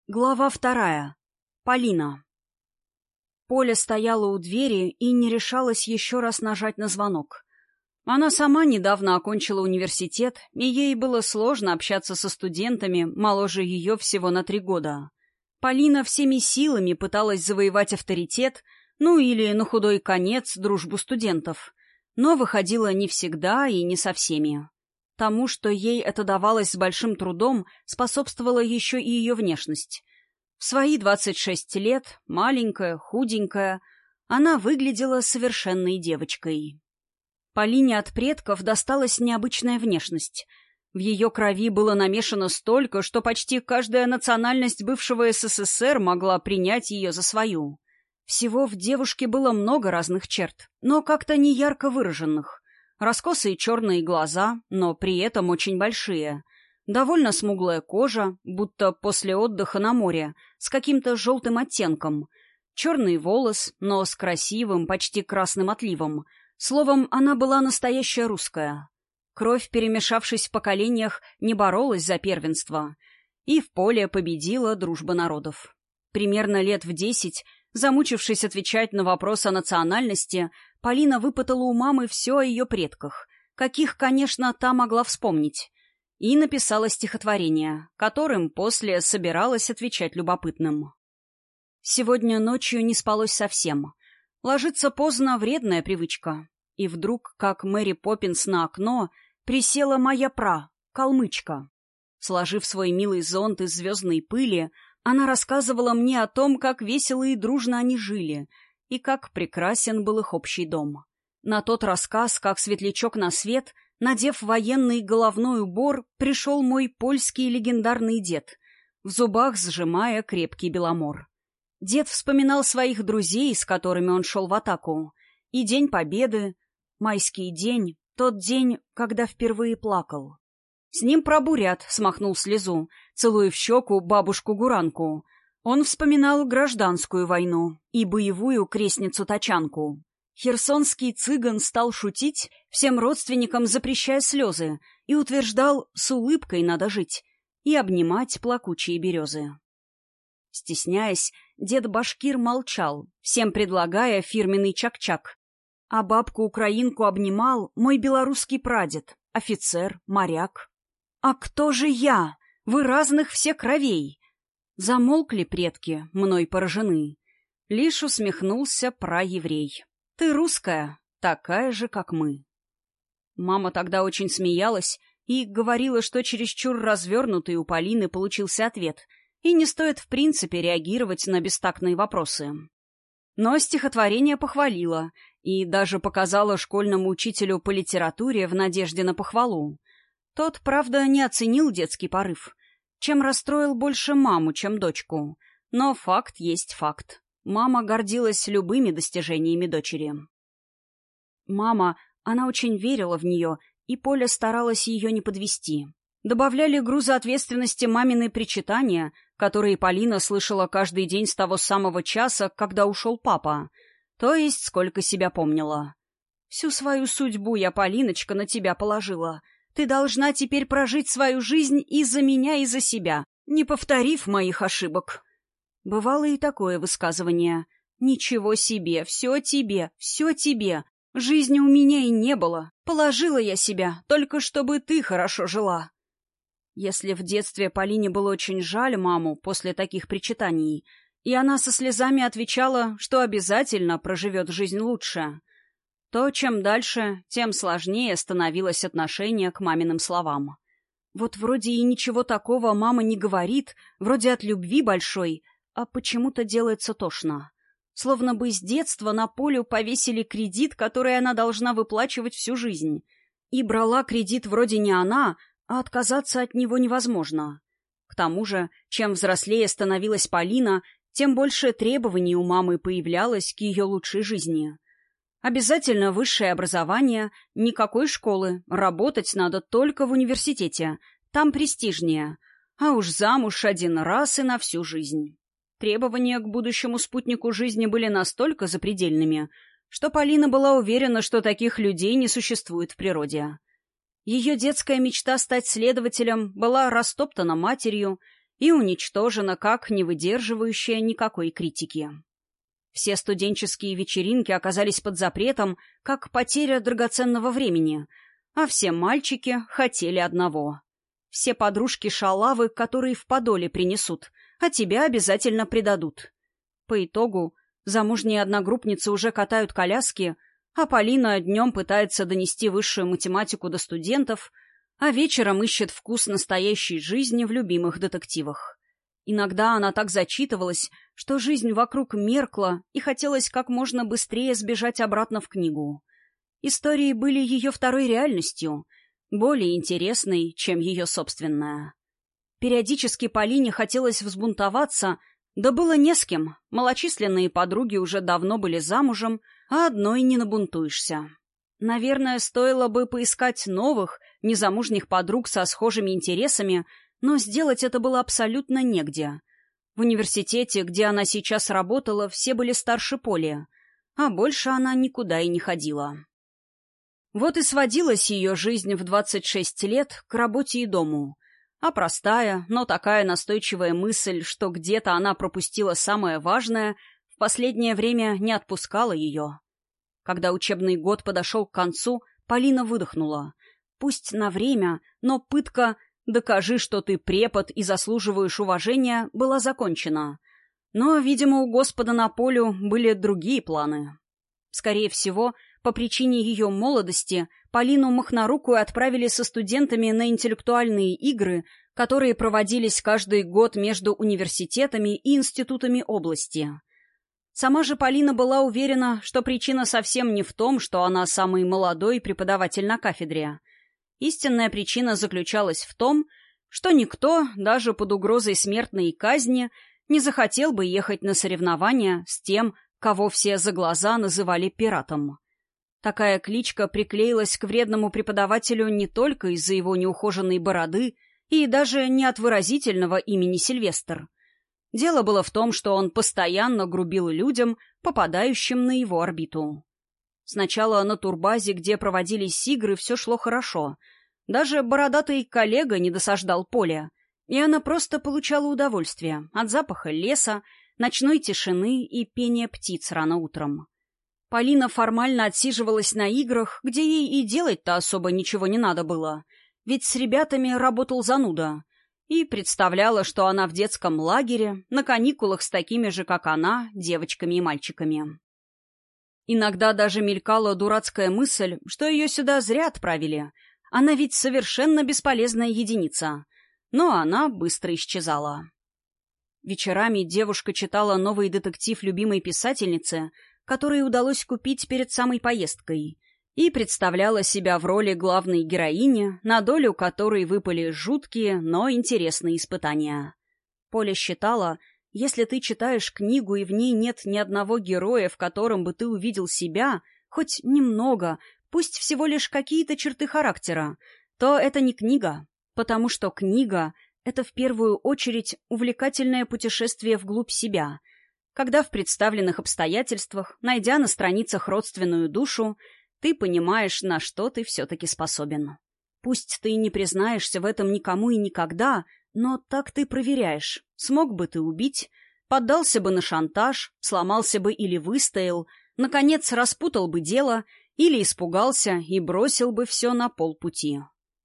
Глава 2. Полина. Поля стояла у двери и не решалась еще раз нажать на звонок. Она сама недавно окончила университет, и ей было сложно общаться со студентами, моложе ее всего на 3 года. Полина всеми силами пыталась завоевать авторитет, ну или, на худой конец, дружбу студентов. Но выходила не всегда и не со всеми. Тому, что ей это давалось с большим трудом, способствовала еще и ее внешность. В свои 26 лет, маленькая, худенькая, она выглядела совершенной девочкой. Полине от предков досталась необычная внешность. В ее крови было намешано столько, что почти каждая национальность бывшего СССР могла принять ее за свою. Всего в девушке было много разных черт, но как-то не ярко выраженных. Раскосые черные глаза, но при этом очень большие. Довольно смуглая кожа, будто после отдыха на море, с каким-то желтым оттенком. Черный волос, но с красивым, почти красным отливом. Словом, она была настоящая русская. Кровь, перемешавшись в поколениях, не боролась за первенство. И в поле победила дружба народов. Примерно лет в 10, замучившись отвечать на вопрос о национальности, Полина выпытала у мамы все о ее предках, каких, конечно, та могла вспомнить, и написала стихотворение, которым после собиралась отвечать любопытным. Сегодня ночью не спалось совсем. Ложиться поздно — вредная привычка. И вдруг, как Мэри Поппинс на окно, присела моя калмычка. Сложив свой милый зонт из звездной пыли, она рассказывала мне о том, как весело и дружно они жили, и как прекрасен был их общий дом. На тот рассказ, как светлячок на свет, надев военный головной убор, пришел мой польский легендарный дед, в зубах сжимая крепкий беломор. Дед вспоминал своих друзей, с которыми он шел в атаку, и День Победы, майский день, тот день, когда впервые плакал. С ним про бурят смахнул слезу, целуя в щеку бабушку-гуранку. Он вспоминал гражданскую войну и боевую крестницу-тачанку. Херсонский цыган стал шутить, всем родственникам запрещая слезы, и утверждал, с улыбкой надо жить и обнимать плакучие березы. Стесняясь, дед Башкир молчал, всем предлагая фирменный чак-чак. А бабку-украинку обнимал мой белорусский прадед, офицер, моряк. «А кто же я? Вы разных все кровей!» Замолкли предки, мной поражены. Лишь усмехнулся праеврей. «Ты русская, такая же, как мы». Мама тогда очень смеялась и говорила, что чересчур развернутый у Полины получился ответ, и не стоит в принципе реагировать на бестактные вопросы. Но стихотворение похвалила и даже показала школьному учителю по литературе в надежде на похвалу. Тот, правда, не оценил детский порыв, чем расстроил больше маму, чем дочку. Но факт есть факт. Мама гордилась любыми достижениями дочери. Мама, она очень верила в нее, и Поля старалась ее не подвести. Добавляли груза ответственности мамины причитания, которые Полина слышала каждый день с того самого часа, когда ушел папа, то есть сколько себя помнила. «Всю свою судьбу я, Полиночка, на тебя положила. Ты должна теперь прожить свою жизнь и за меня, и за себя, не повторив моих ошибок». Бывало и такое высказывание. «Ничего себе, все тебе, все тебе. Жизни у меня и не было. Положила я себя, только чтобы ты хорошо жила». Если в детстве Полине было очень жаль маму после таких причитаний, и она со слезами отвечала, что обязательно проживет жизнь лучше, то чем дальше, тем сложнее становилось отношение к маминым словам. Вот вроде и ничего такого мама не говорит, вроде от любви большой, а почему-то делается тошно. Словно бы с детства на Полю повесили кредит, который она должна выплачивать всю жизнь. И брала кредит вроде не она, а отказаться от него невозможно. К тому же, чем взрослее становилась Полина, тем больше требований у мамы появлялось к ее лучшей жизни. Обязательно высшее образование, никакой школы, работать надо только в университете, там престижнее, а уж замуж один раз и на всю жизнь. Требования к будущему спутнику жизни были настолько запредельными, что Полина была уверена, что таких людей не существует в природе. Ее детская мечта стать следователем была растоптана матерью, и уничтожена как не выдерживающая никакой критики. Все студенческие вечеринки оказались под запретом, как потеря драгоценного времени, а все мальчики хотели одного. Все подружки-шалавы, которые в подоле принесут, а тебя обязательно предадут. По итогу замужние одногруппницы уже катают коляски, а Полина днем пытается донести высшую математику до студентов, а вечером ищет вкус настоящей жизни в любимых детективах. Иногда она так зачитывалась, что жизнь вокруг меркла, и хотелось как можно быстрее сбежать обратно в книгу. Истории были ее второй реальностью, более интересной, чем ее собственная. Периодически Полине хотелось взбунтоваться, да было не с кем. Малочисленные подруги уже давно были замужем, а одной не набунтуешься. Наверное, стоило бы поискать новых, незамужних подруг со схожими интересами, но сделать это было абсолютно негде. В университете, где она сейчас работала, все были старше Поли, а больше она никуда и не ходила. Вот и сводилась ее жизнь в 26 лет к работе и дому. А простая, но такая настойчивая мысль, что где-то она пропустила самое важное, в последнее время не отпускала ее. Когда учебный год подошел к концу, Полина выдохнула. Пусть на время, но пытка «докажи, что ты препод и заслуживаешь уважения» была закончена. Но, видимо, у Господа на Полю были другие планы. Скорее всего, по причине ее молодости Полину Махнорукую отправили со студентами на интеллектуальные игры, которые проводились каждый год между университетами и институтами области. Сама же Полина была уверена, что причина совсем не в том, что она самый молодой преподаватель на кафедре. Истинная причина заключалась в том, что никто, даже под угрозой смертной казни, не захотел бы ехать на соревнования с тем, кого все за глаза называли пиратом. Такая кличка приклеилась к вредному преподавателю не только из-за его неухоженной бороды и даже не от выразительного имени Сильвестр. Дело было в том, что он постоянно грубил людям, попадающим на его орбиту. Сначала на турбазе, где проводились игры, все шло хорошо. Даже бородатый коллега не досаждал Поле, и она просто получала удовольствие от запаха леса, ночной тишины и пения птиц рано утром. Полина формально отсиживалась на играх, где ей и делать-то особо ничего не надо было, ведь с ребятами работал зануда, и представляла, что она в детском лагере, на каникулах с такими же, как она, девочками и мальчиками. Иногда даже мелькала дурацкая мысль, что ее сюда зря отправили, она ведь совершенно бесполезная единица, но она быстро исчезала. Вечерами девушка читала новый детектив любимой писательницы, который удалось купить перед самой поездкой, и представляла себя в роли главной героини, на долю которой выпали жуткие, но интересные испытания. Поля считала, если ты читаешь книгу и в ней нет ни одного героя, в котором бы ты увидел себя, хоть немного, пусть всего лишь какие-то черты характера, то это не книга, потому что книга — это в первую очередь увлекательное путешествие вглубь себя, когда в представленных обстоятельствах, найдя на страницах родственную душу, ты понимаешь, на что ты все-таки способен. Пусть ты не признаешься в этом никому и никогда, но так ты проверяешь, смог бы ты убить, поддался бы на шантаж, сломался бы или выстоял, наконец распутал бы дело или испугался и бросил бы все на полпути.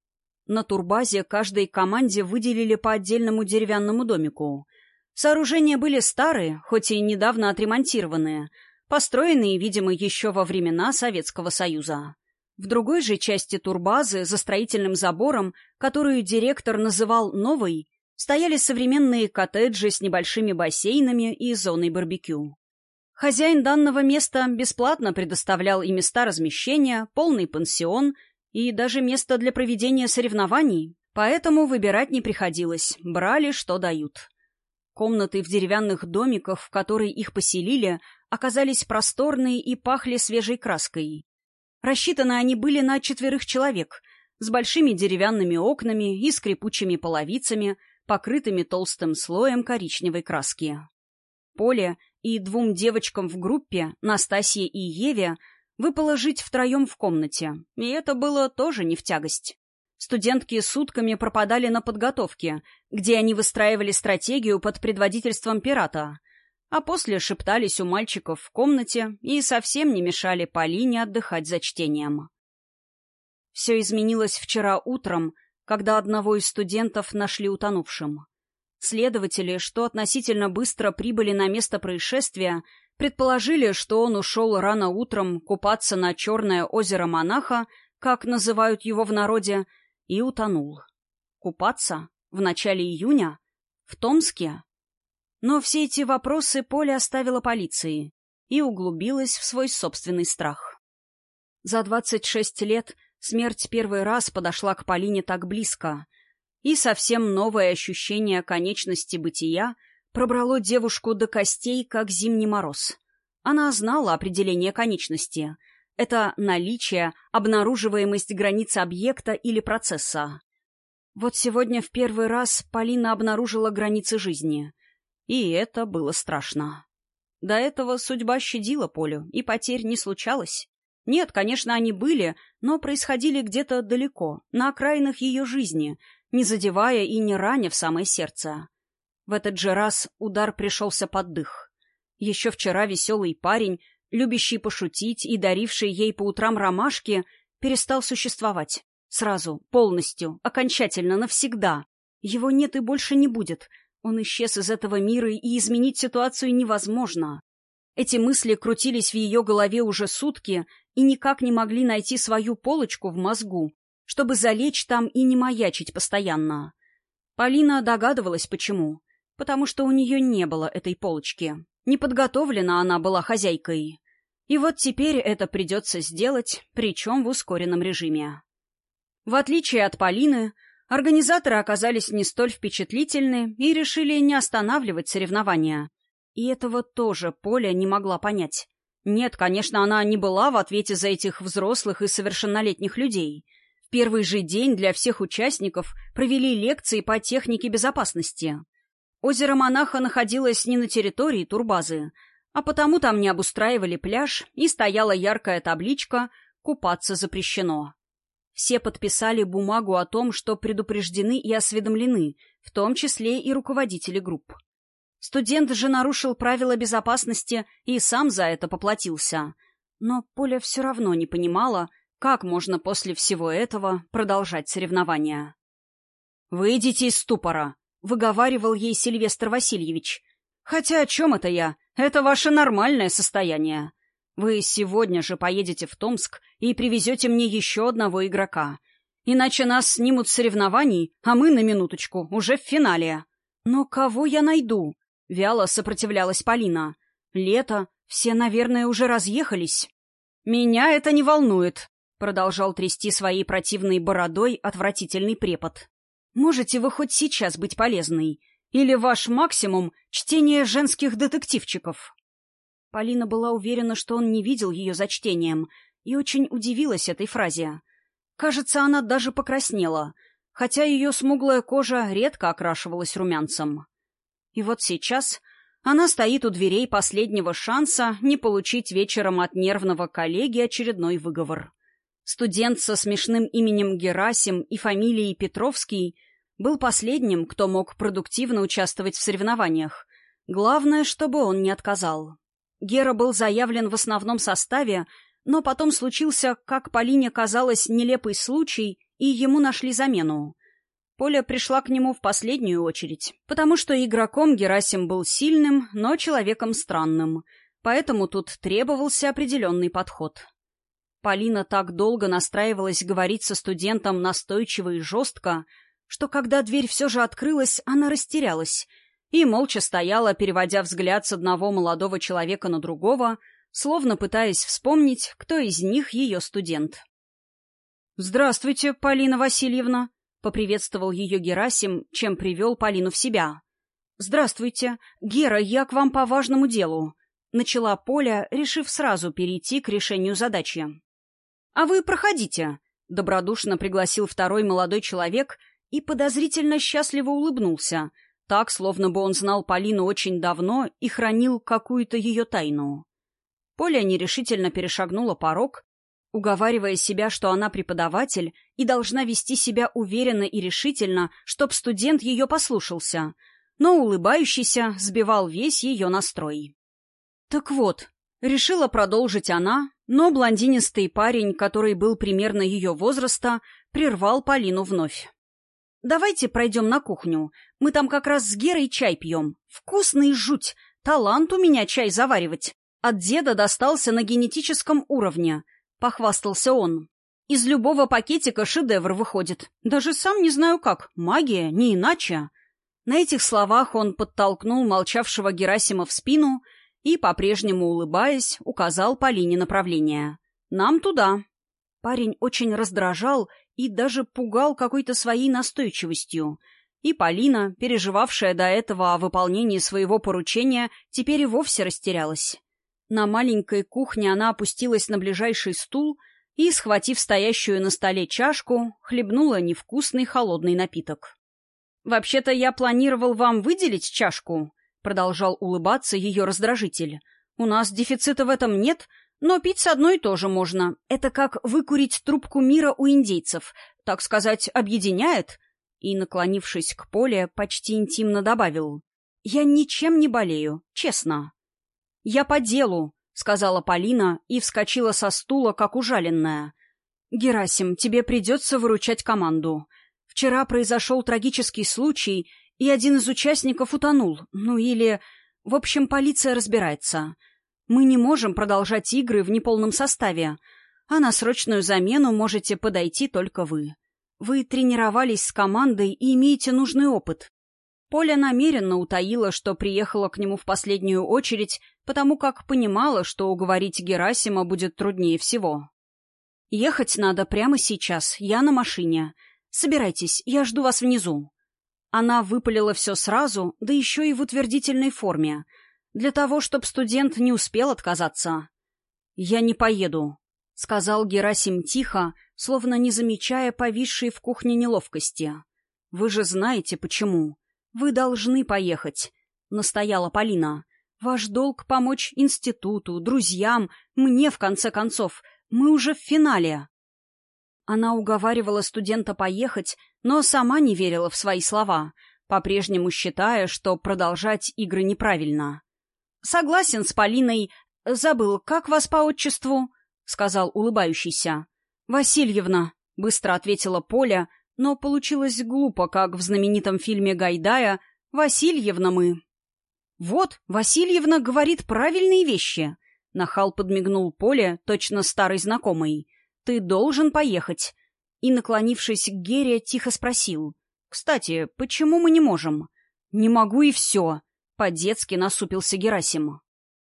На турбазе каждой команде выделили по отдельному деревянному домику. Сооружения были старые, хоть и недавно отремонтированные, построенные, видимо, еще во времена Советского Союза. В другой же части турбазы, за строительным забором, которую директор называл «новой», стояли современные коттеджи с небольшими бассейнами и зоной барбекю. Хозяин данного места бесплатно предоставлял и места размещения, полный пансион и даже место для проведения соревнований, поэтому выбирать не приходилось, брали, что дают. Комнаты в деревянных домиках, в которые их поселили, оказались просторные и пахли свежей краской. Рассчитаны они были на 4 человек, с большими деревянными окнами и скрипучими половицами, покрытыми толстым слоем коричневой краски. Поле и 2 девочкам в группе, Настасье и Еве, выпало жить втроем в комнате, и это было тоже не в тягость. Студентки сутками пропадали на подготовке, где они выстраивали стратегию под предводительством пирата, а после шептались у мальчиков в комнате и совсем не мешали Полине отдыхать за чтением. Все изменилось вчера утром, когда одного из студентов нашли утонувшим. Следователи, что относительно быстро прибыли на место происшествия, предположили, что он ушел рано утром купаться на Черное озеро Монаха, как называют его в народе, и утонул. Купаться? В начале июня? В Томске? Но все эти вопросы Поля оставила полиции и углубилась в свой собственный страх. За 26 лет смерть первый раз подошла к Полине так близко, и совсем новое ощущение конечности бытия пробрало девушку до костей, как зимний мороз. Она знала определение конечности. Это наличие, обнаруживаемость границ объекта или процесса. Вот сегодня в первый раз Полина обнаружила границы жизни. И это было страшно. До этого судьба щадила Полю, и потерь не случалось. Нет, конечно, они были, но происходили где-то далеко, на окраинах ее жизни, не задевая и не раня в самое сердце. В этот же раз удар пришелся под дых. Еще вчера веселый парень, любящий пошутить и даривший ей по утрам ромашки, перестал существовать. Сразу, полностью, окончательно, навсегда. Его нет и больше не будет. Он исчез из этого мира, и изменить ситуацию невозможно. Эти мысли крутились в ее голове уже сутки и никак не могли найти свою полочку в мозгу, чтобы залечь там и не маячить постоянно. Полина догадывалась, почему. Потому что у нее не было этой полочки. Не подготовлена она была хозяйкой. И вот теперь это придется сделать, причем в ускоренном режиме. В отличие от Полины, организаторы оказались не столь впечатлительны и решили не останавливать соревнования. И этого тоже Поля не могла понять. Нет, конечно, она не была в ответе за этих взрослых и совершеннолетних людей. В первый же день для всех участников провели лекции по технике безопасности. Озеро Монаха находилось не на территории турбазы, а потому там не обустраивали пляж, и стояла яркая табличка «Купаться запрещено». Все подписали бумагу о том, что предупреждены и осведомлены, в том числе и руководители групп. Студент же нарушил правила безопасности и сам за это поплатился. Но Поля все равно не понимала, как можно после всего этого продолжать соревнования. «Выйдите из ступора», — выговаривал ей Сильвестр Васильевич. «Хотя о чем это я? Это ваше нормальное состояние. Вы сегодня же поедете в Томск и привезете мне еще одного игрока. Иначе нас снимут с соревнований, а мы, на минуточку, уже в финале». «Но кого я найду?» — вяло сопротивлялась Полина. «Лето, все, наверное, уже разъехались». «Меня это не волнует», — продолжал трясти своей противной бородой отвратительный препод. «Можете вы хоть сейчас быть полезной? Или ваш максимум — чтение женских детективчиков?» Полина была уверена, что он не видел ее за чтением, и очень удивилась этой фразе. Кажется, она даже покраснела, хотя ее смуглая кожа редко окрашивалась румянцем. И вот сейчас она стоит у дверей последнего шанса не получить вечером от нервного коллеги очередной выговор. Студент со смешным именем Герасим и фамилией Петровский был последним, кто мог продуктивно участвовать в соревнованиях. Главное, чтобы он не отказал. Гера был заявлен в основном составе, но потом случился, как Полине казалось, нелепый случай, и ему нашли замену. Поля пришла к нему в последнюю очередь, потому что игроком Герасим был сильным, но человеком странным, поэтому тут требовался определенный подход. Полина так долго настраивалась говорить со студентом настойчиво и жестко, что когда дверь все же открылась, она растерялась и молча стояла, переводя взгляд с одного молодого человека на другого, словно пытаясь вспомнить, кто из них ее студент. «Здравствуйте, Полина Васильевна», — поприветствовал ее Герасим, чем привел Полину в себя. «Здравствуйте. Гера, я к вам по важному делу», — начала Поля, решив сразу перейти к решению задачи. «А вы проходите», — добродушно пригласил второй молодой человек и подозрительно счастливо улыбнулся, так, словно бы он знал Полину очень давно и хранил какую-то ее тайну. Поля нерешительно перешагнула порог уговаривая себя, что она преподаватель и должна вести себя уверенно и решительно, чтоб студент ее послушался, но улыбающийся сбивал весь ее настрой. «Так вот», — решила продолжить она, но блондинистый парень, который был примерно ее возраста, прервал Полину вновь. «Давайте пройдем на кухню. Мы там как раз с Герой чай пьем. Вкусный жуть. Талант у меня чай заваривать. От деда достался на генетическом уровне», — похвастался он. «Из любого пакетика шедевр выходит. Даже сам не знаю как. Магия, не иначе». На этих словах он подтолкнул молчавшего Герасима в спину и, по-прежнему улыбаясь, указал Полине направление. «Нам туда». Парень очень раздражал и даже пугал какой-то своей настойчивостью. И Полина, переживавшая до этого о выполнении своего поручения, теперь и вовсе растерялась. На маленькой кухне она опустилась на ближайший стул и, схватив стоящую на столе чашку, хлебнула невкусный холодный напиток. «Вообще-то я планировал вам выделить чашку», — продолжал улыбаться ее раздражитель. «У нас дефицита в этом нет, но пить с одной тоже можно. Это как выкурить трубку мира у индейцев, так сказать, объединяет». И, наклонившись к Поле, почти интимно добавил: «Я ничем не болею, честно». «Я по делу», — сказала Полина и вскочила со стула, как ужаленная. «Герасим, тебе придется выручать команду. Вчера произошел трагический случай, и один из участников утонул. Ну или... В общем, полиция разбирается. Мы не можем продолжать игры в неполном составе, а на срочную замену можете подойти только вы. Вы тренировались с командой и имеете нужный опыт». Поля намеренно утаила, что приехала к нему в последнюю очередь, потому как понимала, что уговорить Герасима будет труднее всего. «Ехать надо прямо сейчас, я на машине. Собирайтесь, я жду вас внизу». Она выпалила все сразу, да еще и в утвердительной форме, для того, чтобы студент не успел отказаться. «Я не поеду», — сказал Герасим тихо, словно не замечая повисшей в кухне неловкости. «Вы же знаете, почему. Вы должны поехать», — настояла Полина. «Ваш долг — помочь институту, друзьям, мне, в конце концов. Мы уже в финале». Она уговаривала студента поехать, но сама не верила в свои слова, по-прежнему считая, что продолжать игры неправильно. «Согласен с Полиной. Забыл, как вас по отчеству?» — сказал улыбающийся. «Васильевна», — быстро ответила Поля, но получилось глупо, как в знаменитом фильме Гайдая «Васильевна мы». «Вот, Васильевна говорит правильные вещи», — нахал подмигнул Поле, точно старый знакомый. «Ты должен поехать». И, наклонившись к Гере, тихо спросил: «Кстати, почему мы не можем?» «Не могу и все», — по-детски насупился Герасим.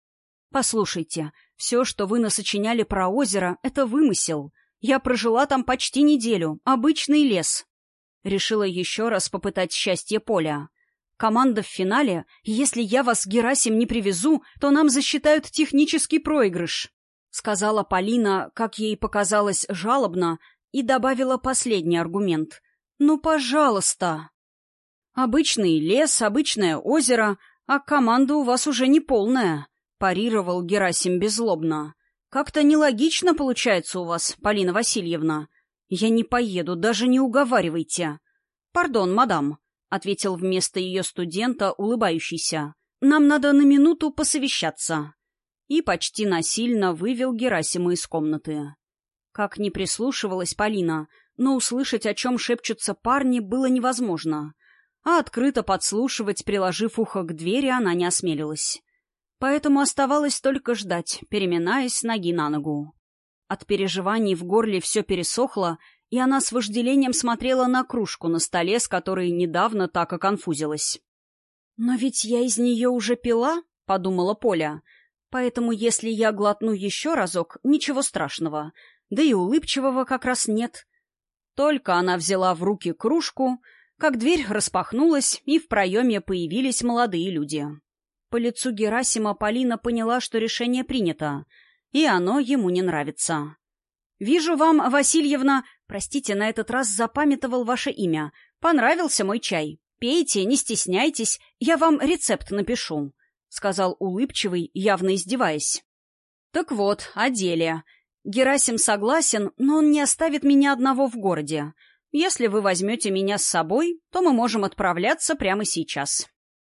«Послушайте, все, что вы насочиняли про озеро, — это вымысел. Я прожила там почти неделю. Обычный лес». Решила еще раз попытать счастье Поля. «Команда в финале, и если я вас, Герасим, не привезу, то нам засчитают технический проигрыш», — сказала Полина, как ей показалось, жалобно, и добавила последний аргумент. «Ну, пожалуйста». «Обычный лес, обычное озеро, а команда у вас уже не полная», — парировал Герасим беззлобно. «Как-то нелогично получается у вас, Полина Васильевна. Я не поеду, даже не уговаривайте». «Пардон, мадам», — ответил вместо ее студента улыбающийся. «Нам надо на минуту посовещаться». И почти насильно вывел Герасима из комнаты. Как ни прислушивалась Полина, но услышать, о чем шепчутся парни, было невозможно, а открыто подслушивать, приложив ухо к двери, она не осмелилась. Поэтому оставалось только ждать, переминаясь с ноги на ногу. От переживаний в горле все пересохло, и она с вожделением смотрела на кружку на столе, с которой недавно так оконфузилась. «Но ведь я из нее уже пила», — подумала Поля. «Поэтому, если я глотну еще разок, ничего страшного. Да и улыбчивого как раз нет». Только она взяла в руки кружку, как дверь распахнулась, и в проеме появились молодые люди. По лицу Герасима Полина поняла, что решение принято, и оно ему не нравится. «Вижу вам, Васильевна, простите, на этот раз запамятовал ваше имя. Понравился мой чай. Пейте, не стесняйтесь, я вам рецепт напишу», — сказал улыбчивый, явно издеваясь. «Так вот, о деле. Герасим согласен, но он не оставит меня одного в городе. Если вы возьмете меня с собой, то мы можем отправляться прямо сейчас».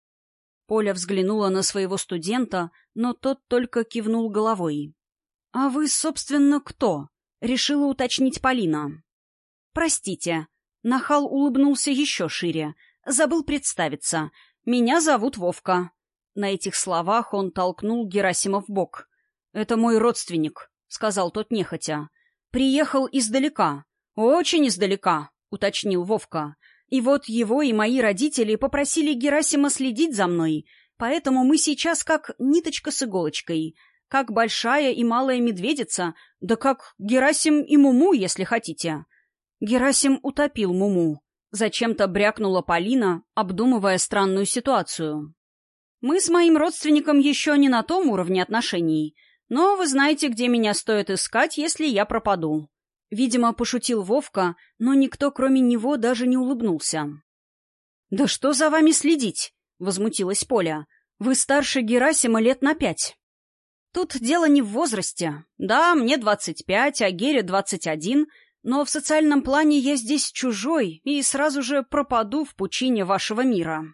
Поля взглянула на своего студента, но тот только кивнул головой. «А вы, собственно, кто?» — решила уточнить Полина. «Простите». Нахал улыбнулся еще шире. «Забыл представиться. Меня зовут Вовка». На этих словах он толкнул Герасима в бок. «Это мой родственник», — сказал тот нехотя. «Приехал издалека». «Очень издалека», — уточнил Вовка. «И вот его и мои родители попросили Герасима следить за мной, поэтому мы сейчас как ниточка с иголочкой, как большая и малая медведица, да как Герасим и Муму, если хотите». Герасим утопил Муму. Зачем-то брякнула Полина, обдумывая странную ситуацию. «Мы с моим родственником еще не на том уровне отношений, но вы знаете, где меня стоит искать, если я пропаду». Видимо, пошутил Вовка, но никто, кроме него, даже не улыбнулся. «Да что за вами следить?» — возмутилась Поля. «Вы старше Герасима лет на 5». «Тут дело не в возрасте. Да, мне 25, а Гере 21, но в социальном плане я здесь чужой и сразу же пропаду в пучине вашего мира».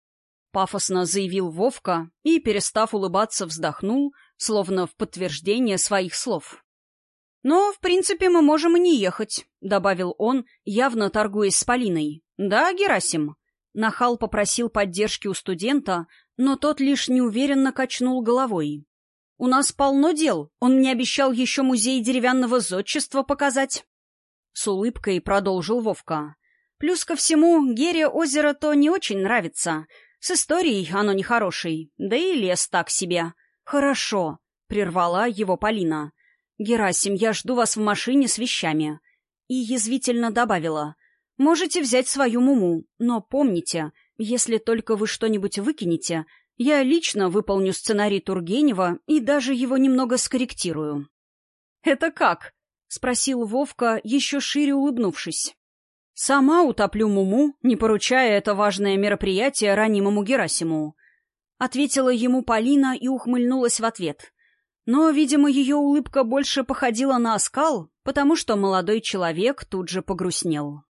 Пафосно заявил Вовка и, перестав улыбаться, вздохнул, словно в подтверждение своих слов. «Но, в принципе, мы можем и не ехать», — добавил он, явно торгуясь с Полиной. «Да, Герасим?» Нахал попросил поддержки у студента, но тот лишь неуверенно качнул головой. «У нас полно дел. Он мне обещал еще музей деревянного зодчества показать». С улыбкой продолжил Вовка. «Плюс ко всему, Гере озеро то не очень нравится. С историей оно нехорошей, да и лес так себе». «Хорошо», — прервала его Полина. «Герасим, я жду вас в машине с вещами». И язвительно добавила. «Можете взять свою Муму, но помните, если только вы что-нибудь выкинете, я лично выполню сценарий Тургенева и даже его немного скорректирую». «Это как?» — спросил Вовка, еще шире улыбнувшись. «Сама утоплю Муму, не поручая это важное мероприятие ранимому Герасиму», — ответила ему Полина и ухмыльнулась в ответ. Но, видимо, ее улыбка больше походила на оскал, потому что молодой человек тут же погрустнел.